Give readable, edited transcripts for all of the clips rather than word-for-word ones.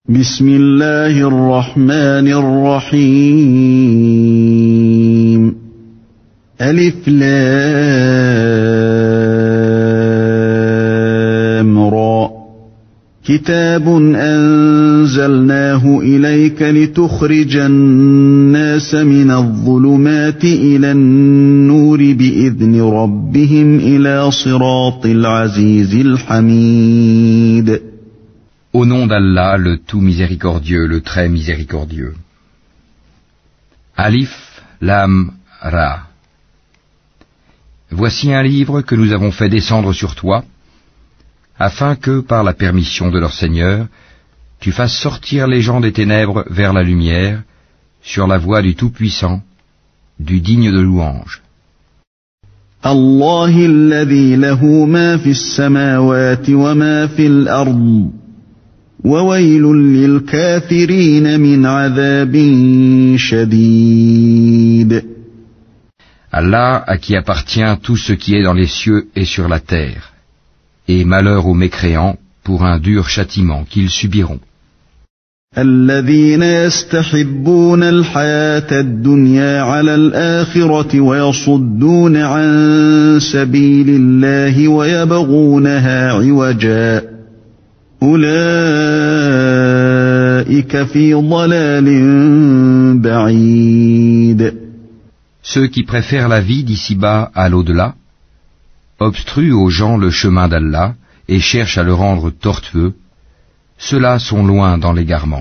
بسم الله الرحمن الرحيم ألف لام را كتاب أنزلناه إليك لتخرج الناس من الظلمات إلى النور بإذن ربهم إلى صراط العزيز الحميد. Au nom d'Allah, le tout miséricordieux, le très miséricordieux. Alif, Lam, Ra. Voici un livre que nous avons fait descendre sur toi, afin que, par la permission de leur Seigneur, tu fasses sortir les gens des ténèbres vers la lumière, sur la voie du Tout-Puissant, du digne de louange. الله الذي له ما في السماوات وما في الأرض وويل للكافرين من عذاب شديد. Allah, à qui appartient tout ce qui est dans les cieux et sur la terre, et malheur aux mécréants pour un dur châtiment qu'ils subiront. الذين يستحبون الحياة الدنيا على الآخرة ويصدون عن سبيل الله ويبغونها عوجا أولئك في ضلال بعيد. Ceux qui préfèrent la vie d'ici-bas à l'au-delà, obstruent aux gens le chemin d'Allah et cherchent à le rendre tortueux, ceux-là sont loin dans l'égarement.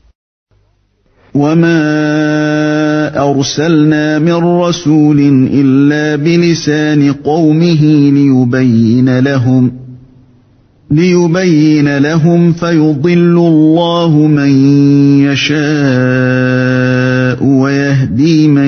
وَمَا أَرْسَلْنَا مِن رَّسُولٍ إِلَّا بِلِسَانِ قَوْمِهِ لِيُبَيِّنَ لَهُمْ فَيُضِلُّ اللَّهُ مَن يَشَاءُ وَيَهْدِي مَن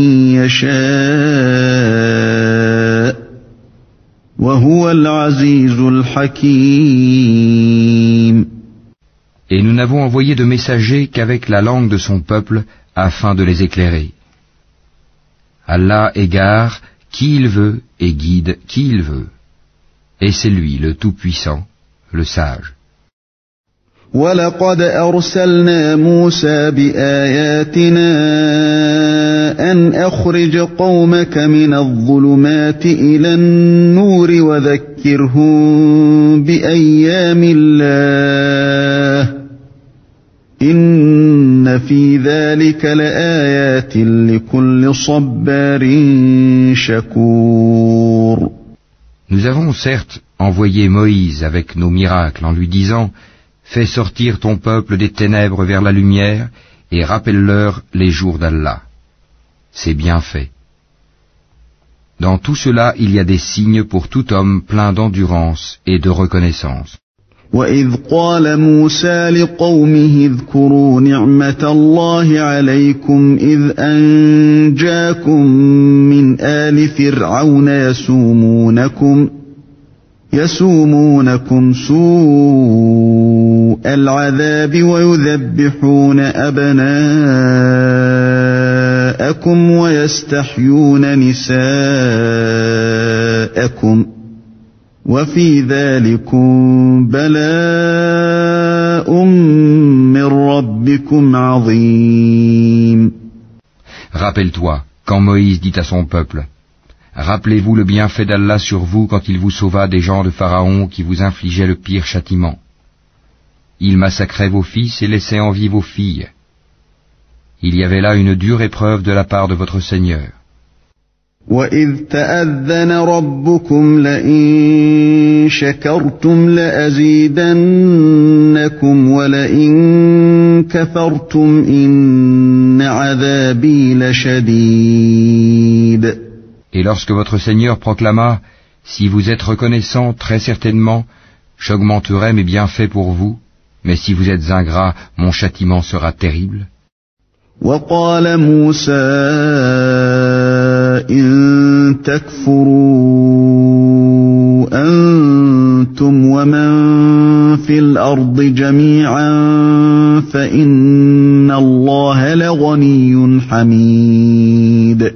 يَشَاءُ وَهُوَ الْعَزِيزُ الْحَكِيمُ. Et nous n'avons envoyé de messagers qu'avec la langue de son peuple, afin de les éclairer. Allah égare qui il veut et guide qui il veut. Et c'est lui le Tout-Puissant, le Sage. وَلَقَدْ أَرْسَلْنَا مُوسَى بِآيَاتِنَا أَنْ أَخْرِجْ قَوْمَكَ مِنَ الظُّلُمَاتِ إِلَى النُّورِ وَذَكِّرْهُم بِأَيَّامِ اللَّهِ إِنَّ فِي ذَلِكَ لَآيَاتٍ لِكُلِّ صَبَّارٍ شَكُورٍ. Nous avons certes envoyé Moïse avec nos miracles en lui disant « Fais sortir ton peuple des ténèbres vers la lumière et rappelle-leur les jours d'Allah. » C'est bien fait. Dans tout cela, il y a des signes pour tout homme plein d'endurance et de reconnaissance. وَإِذْ قَالَ مُوسَى لِقَوْمِهِ اذْكُرُوا نِعْمَةَ اللَّهِ عَلَيْكُمْ إِذْ أَنْجَاكُمْ مِنْ آلِ فِرْعَوْنَ يَسُومُونَكُمْ سُوءَ الْعَذَابِ وَيُذَبِّحُونَ أَبْنَاءَكُمْ وَيَسْتَحْيُونَ نِسَاءَكُمْ وَفِي ذَلِكُمْ بَلَاءٌ مِّن رَّبِّكُمْ عَظِيمٌ. Rappelle-toi, quand Moïse dit à son peuple, rappelez-vous le bienfait d'Allah sur vous quand il vous sauva des gens de Pharaon qui vous infligeaient le pire châtiment. Il massacrait vos fils et laissait en vie vos filles. Il y avait là une dure épreuve de la part de votre Seigneur. وَإِذْ تَأَذَّنَ رَبُّكُمْ لَئِن شَكَرْتُمْ لَأَزِيدَنَّكُمْ وَلَئِن كَفَرْتُمْ إِنَّ عَذَابِي لَشَدِيدٌ. Et lorsque votre Seigneur proclama « Si vous êtes reconnaissant, très certainement, j'augmenterai mes bienfaits pour vous, mais si vous êtes ingrat, mon châtiment sera terrible. » وَقَالَ مُوسَى إِن تَكْفُرُوا أَنْتُمْ وَمَنْ فِي الْأَرْضِ جَمِيعًا فَإِنَّ اللَّهَ لَغَنِيٌّ حَمِيدٌ.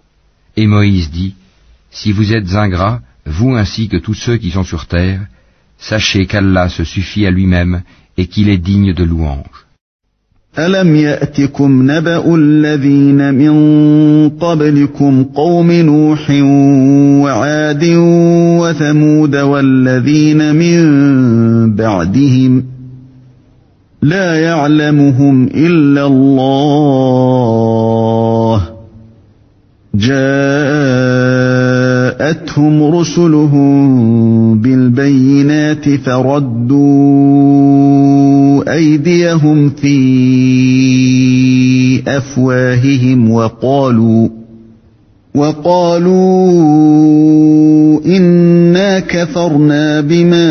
Et Moïse dit, « Si vous êtes ingrats, vous ainsi que tous ceux qui sont sur terre, sachez qu'Allah se suffit à lui-même et qu'il est digne de louange. ألم يأتكم نبأ الذين من قبلكم قوم نوح وعاد وثمود والذين من بعدهم لا يعلمهم إلا الله جاءتهم رسلهم بالبينات فردوا أيديهم في أفواههم وقالوا إنا كفرنا بما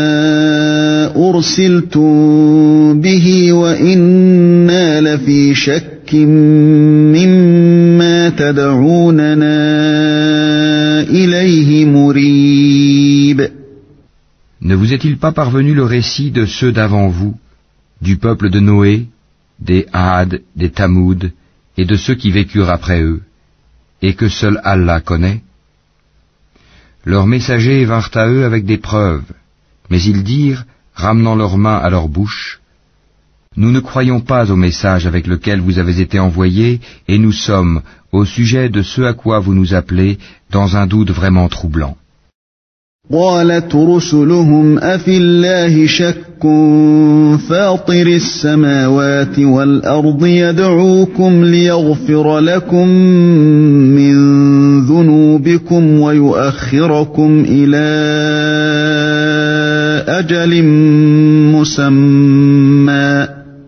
أرسلتم به وإنا لفي شك مما تدعوننا إليه مريب. Ne vous est-il pas parvenu le récit de ceux d'avant vous, du peuple de Noé, des Had, des Tamoud, et de ceux qui vécurent après eux, et que seul Allah connaît? Leurs messagers vinrent à eux avec des preuves, mais ils dirent, ramenant leurs mains à leur bouche, « Nous ne croyons pas au message avec lequel vous avez été envoyés, et nous sommes, au sujet de ce à quoi vous nous appelez, dans un doute vraiment troublant. » قالت رسلهم أفي الله شك فاطر السماوات والأرض يدعوكم ليغفر لكم من ذنوبكم ويؤخركم إلى أجل مسمى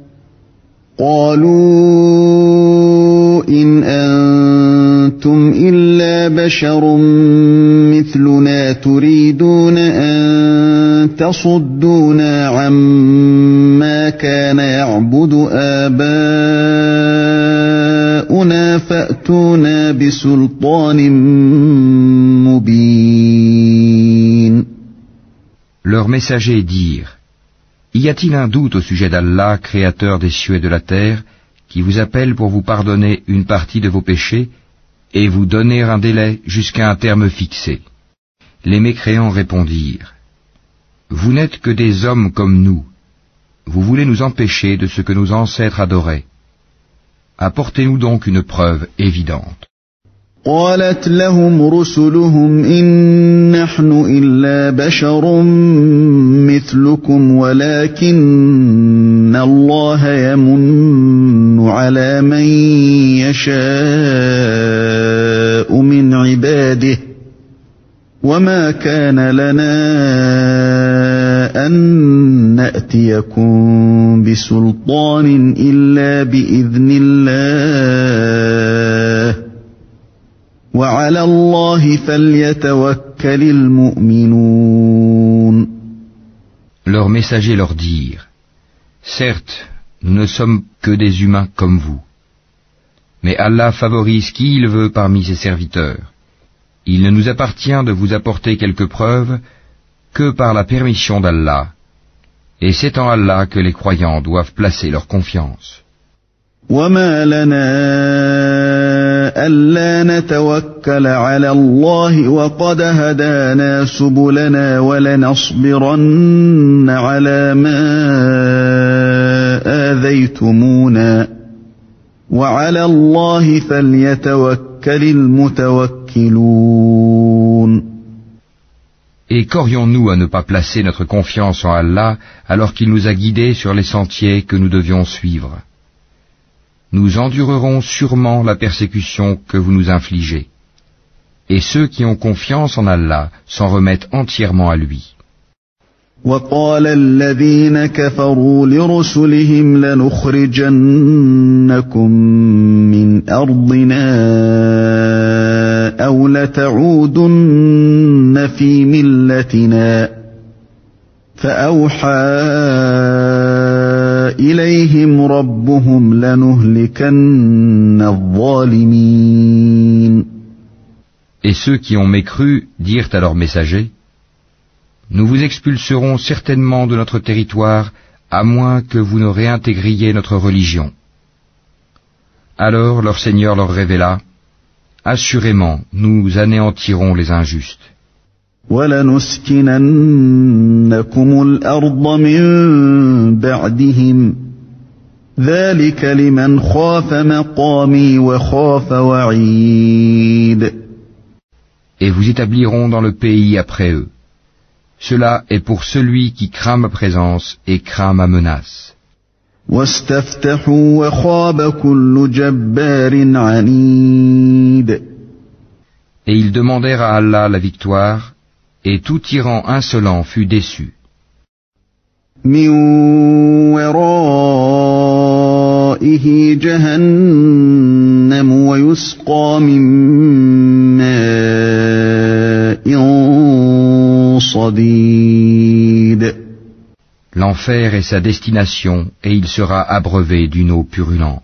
قالوا إن أنتم إلا بشر مثلنا تريدون أن تصدونا عما كان يعبد آباؤنا فأتونا بسلطان مبين. Leurs messagers dirent, y a-t-il un doute au sujet d'Allah, créateur des cieux et de la terre, qui vous appelle pour vous pardonner une partie de vos péchés et vous donner un délai jusqu'à un terme fixé? Les mécréants répondirent, vous n'êtes que des hommes comme nous. Vous voulez nous empêcher de ce que nos ancêtres adoraient. Apportez-nous donc une preuve évidente. قالت لهم رسلهم إن نحن إلا بشر مثلكم ولكن الله يمن على من يشاء من عباده وما كان لنا أن نأتيكم بسلطان إلا بإذن الله وعلى الله فليتوكل المؤمنون. Leurs messagers leur dirent, certes, nous ne sommes que des humains comme vous, mais Allah favorise qui il veut parmi ses serviteurs. Il ne nous appartient de vous apporter quelques preuves que par la permission d'Allah, et c'est en Allah que les croyants doivent placer leur confiance. وما لنا ألا نتوكل على الله وقد هدانا سبلنا ولنصبرن على ما آذيتمونا وعلى الله فليتوكل المتوكلون. Et qu'aurions-nous à ne pas placer notre confiance en Allah alors qu'il nous a guidés sur les sentiers que nous devions suivre? Nous endurerons sûrement la persécution que vous nous infligez. Et ceux qui ont confiance en Allah s'en remettent entièrement à lui. وقال الذين كفروا لرسلهم لنخرجنكم من أرضنا أو لتعودن في ملتنا فأوحى إليهم ربهم لنهلكن الظالمين. Et ceux qui ont mécru dirent à leurs messagers, nous vous expulserons certainement de notre territoire à moins que vous ne réintégriez notre religion. Alors leur Seigneur leur révéla, assurément nous anéantirons les injustes. وَلَنُسْكِنَنَّكُمُ الْأَرْضَ مِنْ بَعْدِهِمْ ذَلِكَ لِمَنْ خَافَ مَقَامِي وَخَافَ وَعِيدِ. Et vous établiront dans le pays après eux. Cela est pour celui qui craint ma présence et craint ma menace. وَاسْتَفْتَحُوا وَخَابَ كُلُّ جَبَّارٍ عَنِيدٍ. Et ils demandèrent à Allah la victoire, et tout tyran insolent fut déçu. مِنْ وَرَائِهِ جَهَنَّمُ وَيُسْقَى مِنْ مَاءٍ صَدِيدٍ. L'enfer est sa destination, et il sera abreuvé d'une eau purulente.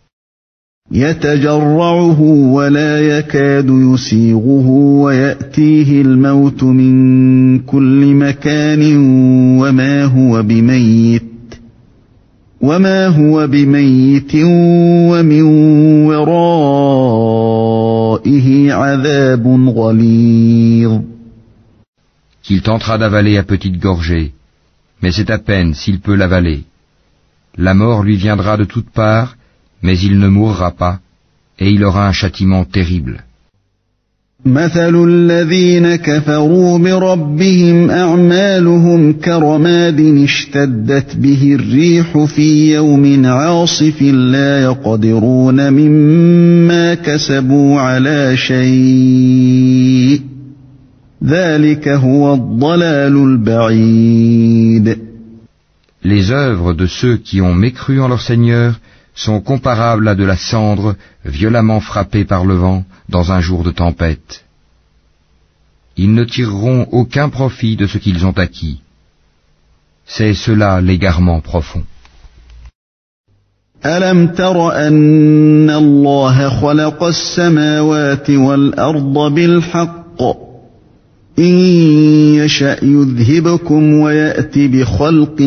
يتجرعه ولا يكاد يسيغه ويأتيه الموت من كل مكان وما هو بميت ومن ورائه عذاب غليظ. Qu'il tentera d'avaler à petite gorgée, mais c'est à peine s'il peut l'avaler. La mort lui viendra de toutes parts, mais il ne mourra pas, et il aura un châtiment terrible. مثل الذين كفروا بربهم أعمالهم كرماد اشتدت به الريح في يوم عاصف لا يقدرون مما كسبوا على شيء ذلك هو الضلال البعيد. Les œuvres de ceux qui ont mécru en leur Seigneur sont comparables à de la cendre violemment frappée par le vent dans un jour de tempête. Ils ne tireront aucun profit de ce qu'ils ont acquis. C'est cela l'égarement profond. أَلَمْ تَرَ أَنَّ اللَّهَ خَلَقَ السَّمَاوَاتِ وَالْأَرْضَ بِالْحَقِّ إِنْ يَشَأْ يُذْهِبْكُمْ وَيَأْتِ بِخَلْقٍ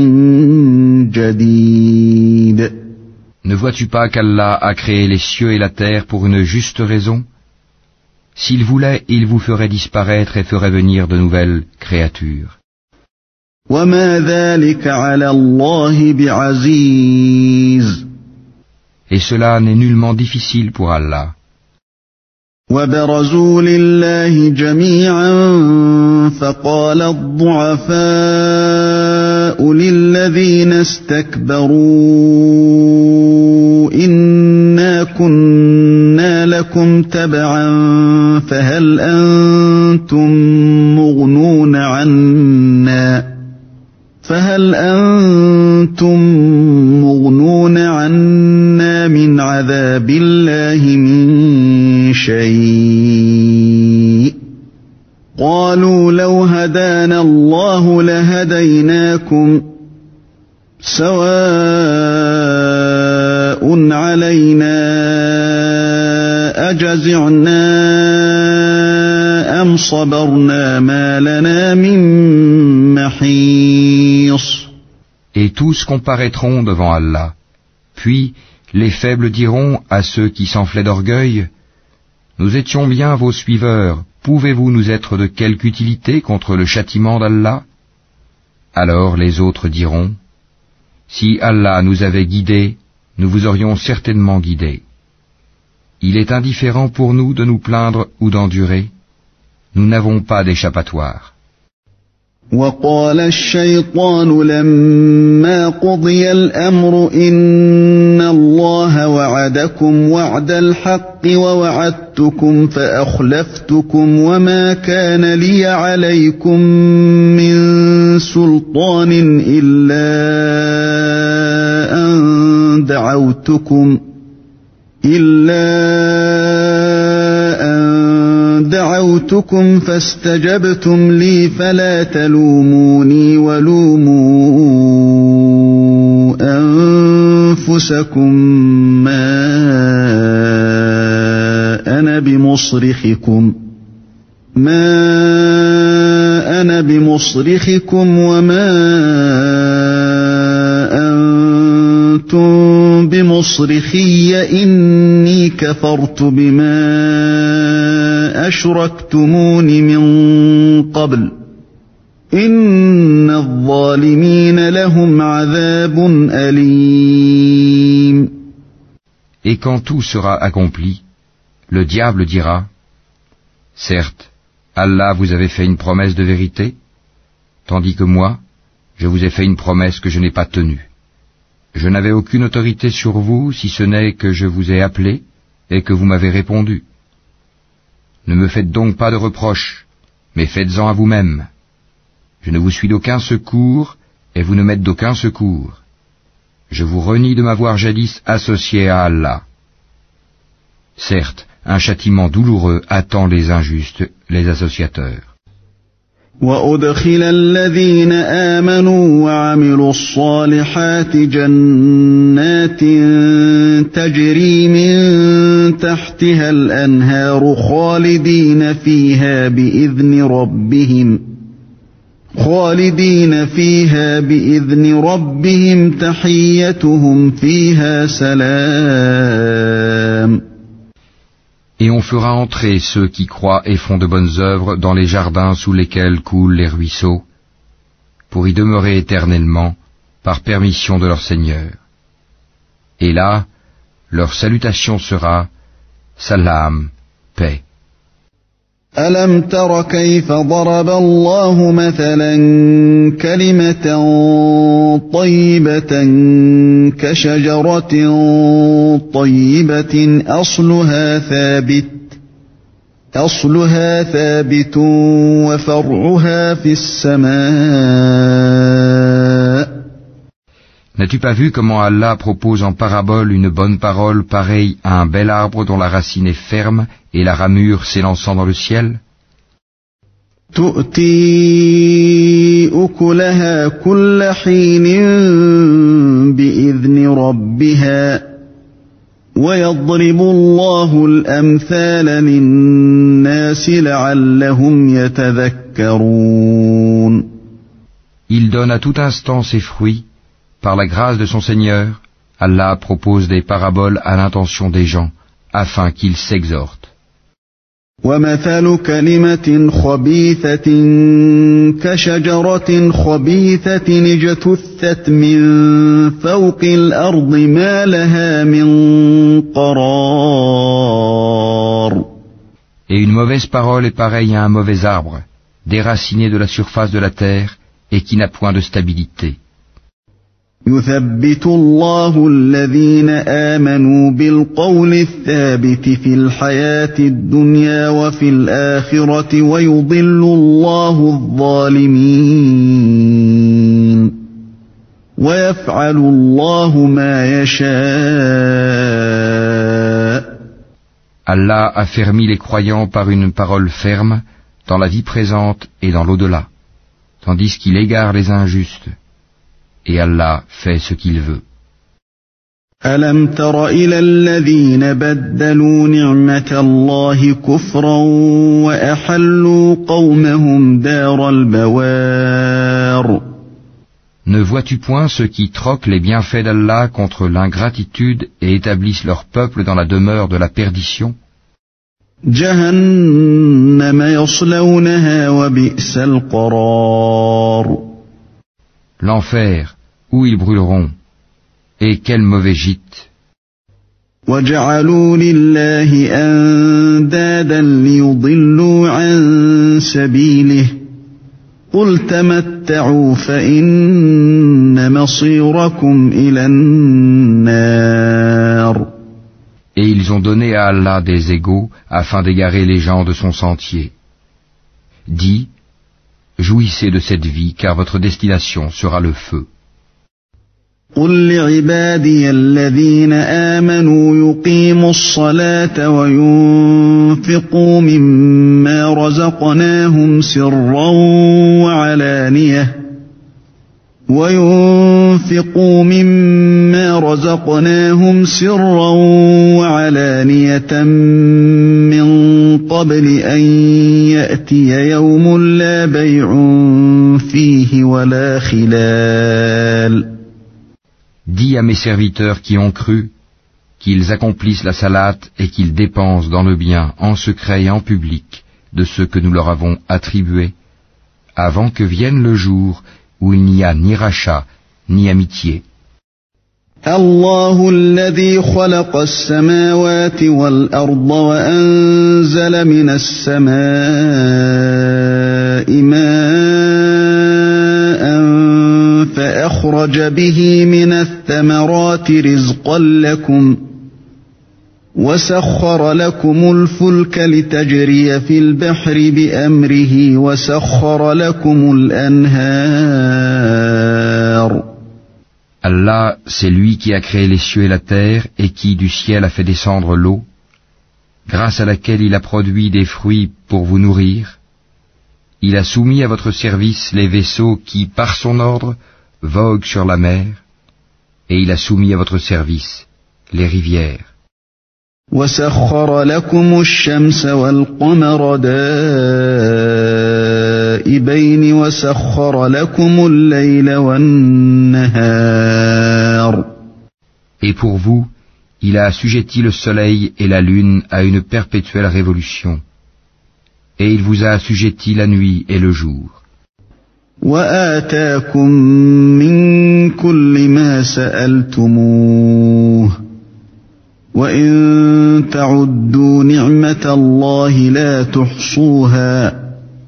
جَدِيدٍ. Ne vois-tu pas qu'Allah a créé les cieux et la terre pour une juste raison? S'il voulait, il vous ferait disparaître et ferait venir de nouvelles créatures. وَمَا ذَلِكَ عَلَى اللَّهِ بِعَزِيزٍ. Et cela n'est nullement difficile pour Allah. وَبَرَزُوا لِلَّهِ جَمِيعًا فَقَالَ الضُّعَفَاءُ لِلَّذِينَ اسْتَكْبَرُوا إِنَّا كُنَّا لَكُمْ تَبَعًا فَهَلْ أَنْتُمْ مُغْنُونَ عَنَّا مِنْ عَذَابِ اللَّهِ مِنْ شَيْءٍ قَالُوا لَوْ هَدَانَا اللَّهُ لَهَدَيْنَاكُمْ سَوَاءٌ عَلَيْنَا أَجَزِعْنَا أَمْ صَبَرْنَا مَا لَنَا مِنْ مَحِيصٍ. Et tous comparaîtront devant Allah. Puis les faibles diront à ceux qui s'enflaient d'orgueil: Nous étions bien vos suiveurs, pouvez-vous nous être de quelque utilité contre le châtiment d'Allah? Alors les autres diront: Si Allah nous avait guidés, nous vous aurions certainement guidés. Il est indifférent pour nous de nous plaindre ou d'endurer. Nous n'avons pas d'échappatoire. وقال الشيطان لما قضي الأمر إن الله وعدكم وعد الحق ووعدتكم فأخلفتكم وما كان لي عليكم من سلطان إلا أن دعوتكم فاستجبتم لي فلا تلوموني ولوموا أنفسكم ما أنا بمصرخكم وما أنتم بمصرخي إني كفرت بما أشركتمون من قبل إن الظالمين لهم عذاب أليم. Et quand tout sera accompli, le diable dira, certes, Allah vous avait fait une promesse de vérité, tandis que moi, je vous ai fait une promesse que je n'ai pas tenue. Je n'avais aucune autorité sur vous si ce n'est que je vous ai appelé et que vous m'avez répondu. Ne me faites donc pas de reproches, mais faites-en à vous-même. Je ne vous suis d'aucun secours et vous ne m'êtes d'aucun secours. Je vous renie de m'avoir jadis associé à Allah. Certes, un châtiment douloureux attend les injustes, les associateurs. وأدخل الذين آمنوا وعملوا الصالحات جنات تجري من تحتها الأنهار خالدين فيها بإذن ربهم تحيتهم فيها سلام. Et on fera entrer ceux qui croient et font de bonnes œuvres dans les jardins sous lesquels coulent les ruisseaux, pour y demeurer éternellement, par permission de leur Seigneur. Et là, leur salutation sera Salam, paix. ألم تر كيف ضرب الله مثلا كلمة طيبة كشجرة طيبة أصلها ثابت وفرعها في السماء. N'as-tu pas vu comment Allah propose en parabole une bonne parole pareille à un bel arbre dont la racine est ferme et la ramure s'élançant dans le ciel? تؤتي أكلها كل حين بإذن ربها ويضرب الله الأمثال للناس لعلهم يتذكرون. Il donne à tout instant ses fruits. Par la grâce de son Seigneur, Allah propose des paraboles à l'intention des gens, afin qu'ils s'exhortent. وَمَثَلُ كَلِمَةٍ خَبِيثَةٍ كَشَجَرَةٍ خَبِيثَةٍ اجْتُثَّتْ مِنْ فَوْقِ الْأَرْضِ مَا لَهَا مِنْ قَرَارٍ. Et une mauvaise parole est pareille à un mauvais arbre, déraciné de la surface de la terre et qui n'a point de stabilité. يثبت الله الذين آمنوا بالقول الثابت في الحياة الدنيا وفي الآخرة ويضل الله الظالمين ويفعل الله ما يشاء. Allah affermit les croyants par une parole ferme dans la vie présente et dans l'au-delà, tandis qu'il égare les injustes. Et Allah fait ce qu'il veut. ألم تر إلى الذين بدلوا نعمة الله كفرا وأحلوا قومهم دار البوار. Ne vois-tu point ceux qui troquent les bienfaits d'Allah contre l'ingratitude et établissent leur peuple dans la demeure de la perdition? جهنم يصلونها وبئس القرار. L'enfer, où ils brûleront, et quel mauvais gîte. وَجَعَلُوا لِلَّهِ أَندَادًا لِيُضِلُّوا عَن سَبِيلِهِ قُلْ تَمَتَّعُوا فَإِنَّ مَصِيرَكُمْ إِلَى النَّارِ. Et ils ont donné à Allah des égaux afin d'égarer les gens de son sentier. Dis, jouissez de cette vie, car votre destination sera le feu. قُل لِّعِبَادِيَ الَّذِينَ آمَنُوا يُقِيمُوا الصَّلَاةَ وَيُنفِقُوا مِمَّا رَزَقْنَاهُمْ سِرًّا وَعَلَانِيَةً مِّن قَبْلِ أَن يَأْتِيَ يَوْمٌ لَّا بَيْعٌ فِيهِ وَلَا خِلَالٌ. Dis à mes serviteurs qui ont cru, qu'ils accomplissent la salate et qu'ils dépensent dans le bien, en secret et en public, de ce que nous leur avons attribué, avant que vienne le jour où il n'y a ni rachat, ni amitié. الله الذي خلق السماوات والأرض وأنزل من السماء ماء فأخرج به من الثمرات رزقا لكم وسخر لكم الفلك لتجري في البحر بأمره وسخر لكم الأنهار. Allah, c'est lui qui a créé les cieux et la terre et qui du ciel a fait descendre l'eau, grâce à laquelle il a produit des fruits pour vous nourrir. Il a soumis à votre service les vaisseaux qui, par son ordre, voguent sur la mer, et il a soumis à votre service les rivières. وسخر لكم الشمس والقمر دائبين وسخر لكم الليل والنهار. Et pour vous, il a assujetti le soleil et la lune à une perpétuelle révolution, et il vous a assujetti la nuit et le jour. وآتاكم من كل ما سألتموه وإن تعدوا نعمة الله لا تحصوها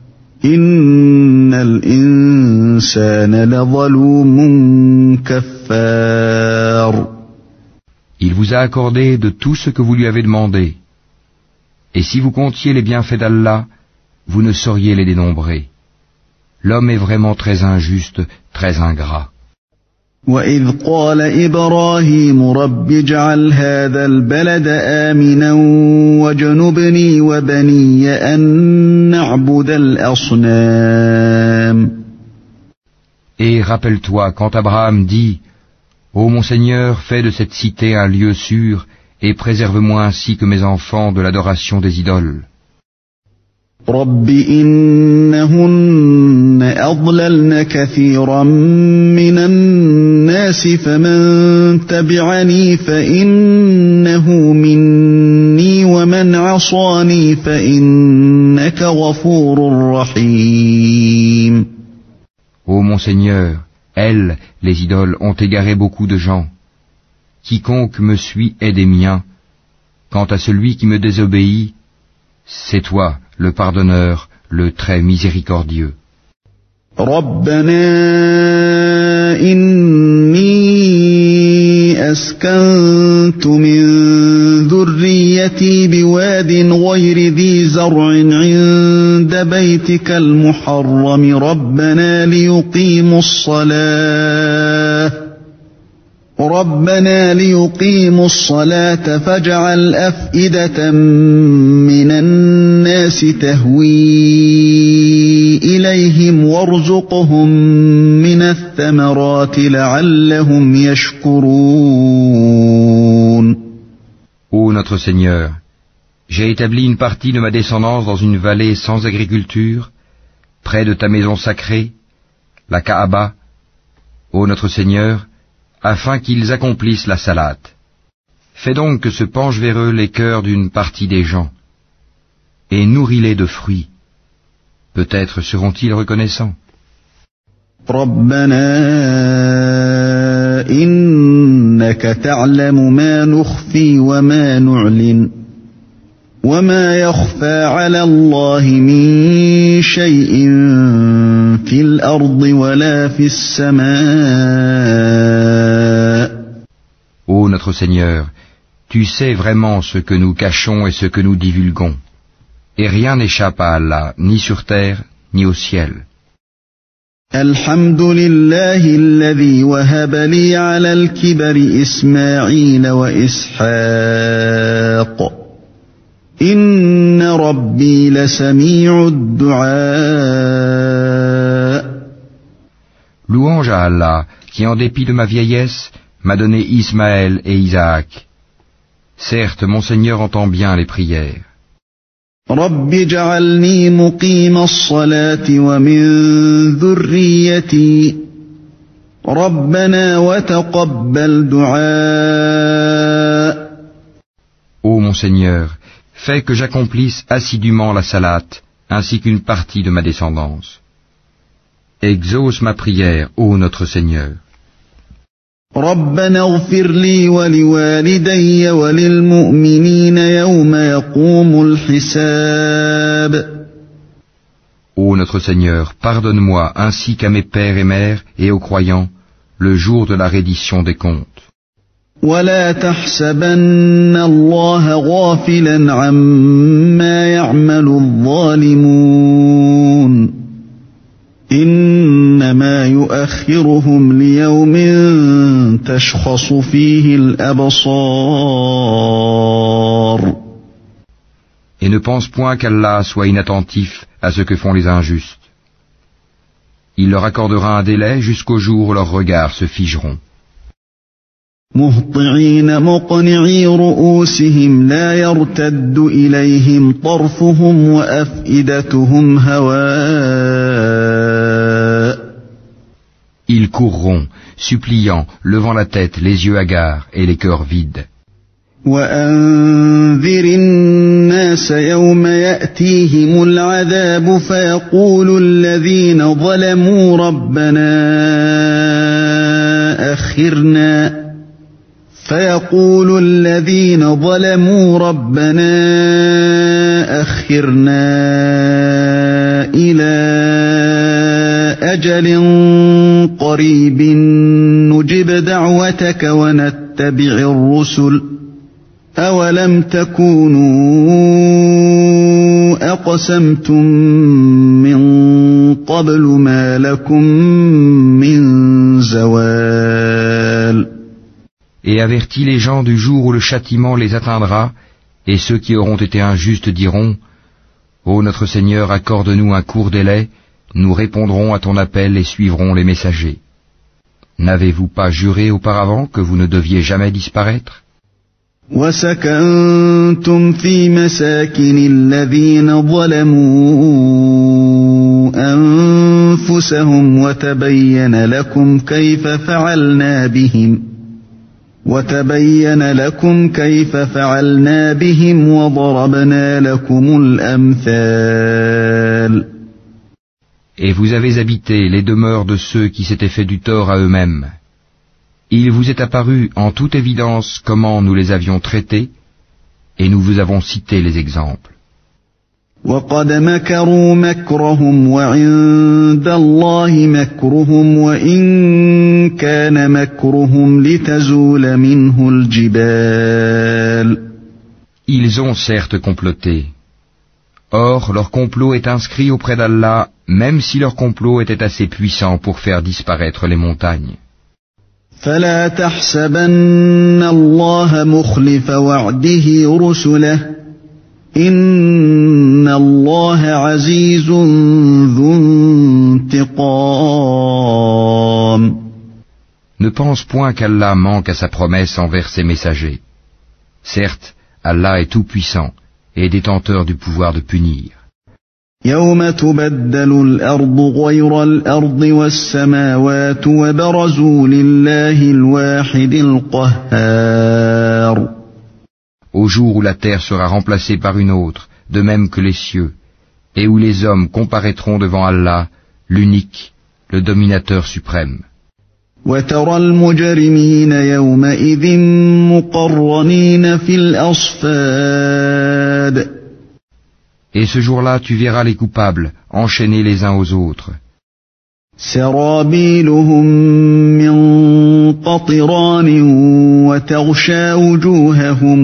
إن الإنسان لظلوم كفار. Il vous a accordé de tout ce que vous lui avez demandé, et si vous comptiez les bienfaits d'Allah, vous ne sauriez les dénombrer. L'homme est vraiment très injuste, très ingrat. وَإِذْ قَالَ إِبْرَاهِيمُ رَبِّ اجْعَلْ هَذَا الْبَلَدَ آمِنًا وَاجْنُبْنِي وَبَنِيَّ أَن نَّعْبُدَ الْأَصْنَامَ. Et rappelle-toi quand Abraham dit « Ô mon Seigneur, fais de cette cité un lieu sûr, et préserve-moi ainsi que mes enfants de l'adoration des idoles. » رَبِّ إِنَّهُنَّ أَضْلَلْنَ كَثِيرًا مِّنَ النَّاسِ فَمَن تَبِعَنِي فَإِنَّهُ مِنِّي وَمَنْ عَصَانِي فَإِنَّكَ غَفُورٌ رَّحِيمٌ. Ô mon Seigneur, elles, les idoles, ont égaré beaucoup de gens. Quiconque me suit est des miens. Quant à celui qui me désobéit, c'est toi, le pardonneur, le très miséricordieux. رَبَّنَا إِنِّي أَسْكَنْتُ مِنْ ذُرِّيَّتِي بِوَادٍ غَيْرِ ذِي زَرْعٍ عِنْدَ بَيْتِكَ الْمُحَرَّمِ رَبَّنَا لِيُقِيمُوا الصَّلَاةَ فَاجْعَلْ أَفْئِدَةً مِّنَ النَّاسِ تَهْوِي إِلَيْهِمْ وَارْزُقْهُم مِّنَ الثَّمَرَاتِ لَعَلَّهُمْ يَشْكُرُونَ. Ô notre Seigneur, j'ai établi une partie de ma descendance dans une vallée sans agriculture, près de ta maison sacrée, la Kaaba. Ô notre Seigneur, afin qu'ils accomplissent la salate. Fais donc que se penchent vers eux les cœurs d'une partie des gens, et nourris-les de fruits. Peut-être seront-ils reconnaissants. رَبَّنَا إِنَّكَ تَعْلَمُ مَا نُخْفِي وَمَا نُعْلِنُ وَمَا يَخْفَى عَلَى اللَّهِ مِن شَيْءٍ فِي الْأَرْضِ وَلَا فِي السَّمَاءِ. Ô notre Seigneur, tu sais vraiment ce que nous cachons et ce que nous divulguons, et rien n'échappe à Allah, ni sur terre, ni au ciel. الحمد لله الذي وهب لي على الكبر إسماعيل وإسحاق إن ربي لسميع الدعاء. Louange à Allah, qui en dépit de ma vieillesse, m'a donné Ismaël et Isaac. Certes, mon Seigneur entend bien les prières. رب اجعلني مقيم الصلاة ومن ذريتي ربنا وتقبل دعاء mon Seigneur, fais que j'accomplisse assidûment la salate, ainsi qu'une partie de ma descendance. Exauce ma prière, ô notre Seigneur. ربنا اغفر لي ولوالدي وللمؤمنين يوم يقوم الحساب. Ô notre Seigneur, pardonne-moi ainsi qu'à mes pères et mères et aux croyants, le jour de la reddition des comptes. ولا تحسبن الله غافلا عما يعمل الظالمون إنما يؤخرهم ليوم تشخص فيه الأبصار. Et ne pense point qu'Allah soit inattentif à ce que font les injustes. Il leur accordera un délai jusqu'au jour où leurs regards se figeront. مهطعين مقنعي رؤوسهم لا يرتد إليهم طرفهم وأفئدتهم هواء. Ils courront, suppliant, levant la tête, les yeux hagards et les cœurs vides. وأنذر الناس يوم يأتيهم العذاب فيقول الذين ظلموا ربنا أخرنا إلى أجل قريب نجب دعوتك ونتبع الرسل أولم تكونوا أقسمتم من قبل ما لكم من زوال. Et avertis les gens du jour où le châtiment les atteindra, et ceux qui auront été injustes diront, Ô notre Seigneur, accorde-nous un court délai, nous répondrons à ton appel et suivrons les messagers. N'avez-vous pas juré auparavant que vous ne deviez jamais disparaître? وَسَكَنْتُمْ فِي مَسَاكِنِ الَّذِينَ ظَلَمُوا أَنفُسَهُمْ وَتَبَيَّنَ لَكُمْ كَيْفَ فَعَلْنَا بِهِمْ وَضَرَبْنَا لَكُمُ الْأَمْثَالَ. Et vous avez habité les demeures de ceux qui s'étaient fait du tort à eux-mêmes. Il vous est apparu en toute évidence comment nous les avions traités, et nous vous avons cité les exemples. وَقَدْ مَكَرُوا مَكْرَهُمْ وَعِندَ اللَّهِ مَكْرُهُمْ وَإِنْ كَانَ مَكْرُهُمْ لِتَزُولَ مِنْهُ الْجِبَالُ. Ils ont certes comploté. Or, leur complot est inscrit auprès d'Allah, même si leur complot était assez puissant pour faire disparaître les montagnes. فَلَا تَحْسَبَنَّ اللَّهَ مُخْلِفَ وَعْدِهِ رُسُلَهُ إِنَّ اللَّهَ عَزِيزٌ ذُو انتِقَامٍ. Ne pense point qu'Allah manque à sa promesse envers ses messagers. Certes, Allah est tout-puissant et détenteur du pouvoir de punir. يَوْمَ تُبَدَّلُ الْأَرْضُ غَيْرَ الْأَرْضِ وَالسَّمَاوَاتُ وَبَرَزُوا لِلَّهِ الْوَاحِدِ الْقَهَّارِ. Au jour où la terre sera remplacée par une autre, de même que les cieux, et où les hommes comparaîtront devant Allah, l'unique, le dominateur suprême. وَتَرَى الْمُجْرِمِينَ يَوْمَئِذٍ مُقَرَّنِينَ فِي الْأَصْفَادِ. Et ce jour-là, tu verras les coupables, enchaînés les uns aux autres. سَرَابِيلُهُم مِّن قَطِرَانٍ وَتَغْشَىٰ وُجُوهَهُمُ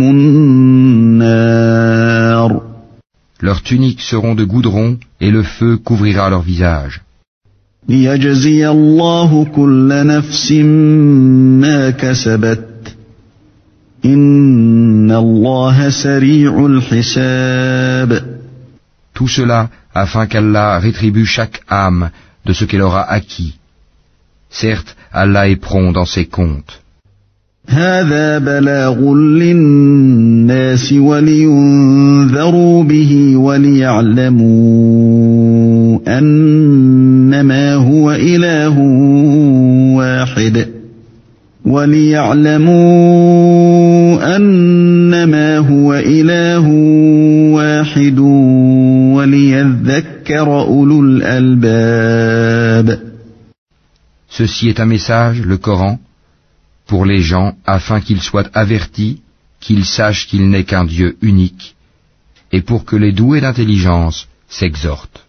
النَّارُ. Leurs tuniques seront de goudron, et le feu couvrira leur visage. لِيَجْزِيَ اللَّهُ كُلَّ نَفْسٍ مَّا كَسَبَتْ إِنَّ اللَّهَ سَرِيعُ الْحِسَابِ. Tout cela afin qu'Allah rétribue chaque âme de ce qu'elle aura acquis. Certes, Allah est prompt dans ses comptes. هذا بلاغ للناس ولينذروا به وليعلموا أنما هو إله واحد وَلِيَعْلَمُوا أَنَّمَا هُوَ إِلَٰهٌ وَاحِدٌ وَلِيَذَّكَّرَ أُولُو الْأَلْبَابِ. Ceci est un message, le Coran, pour les gens afin qu'ils soient avertis, qu'ils sachent qu'il n'est qu'un Dieu unique, et pour que les doués d'intelligence s'exhortent.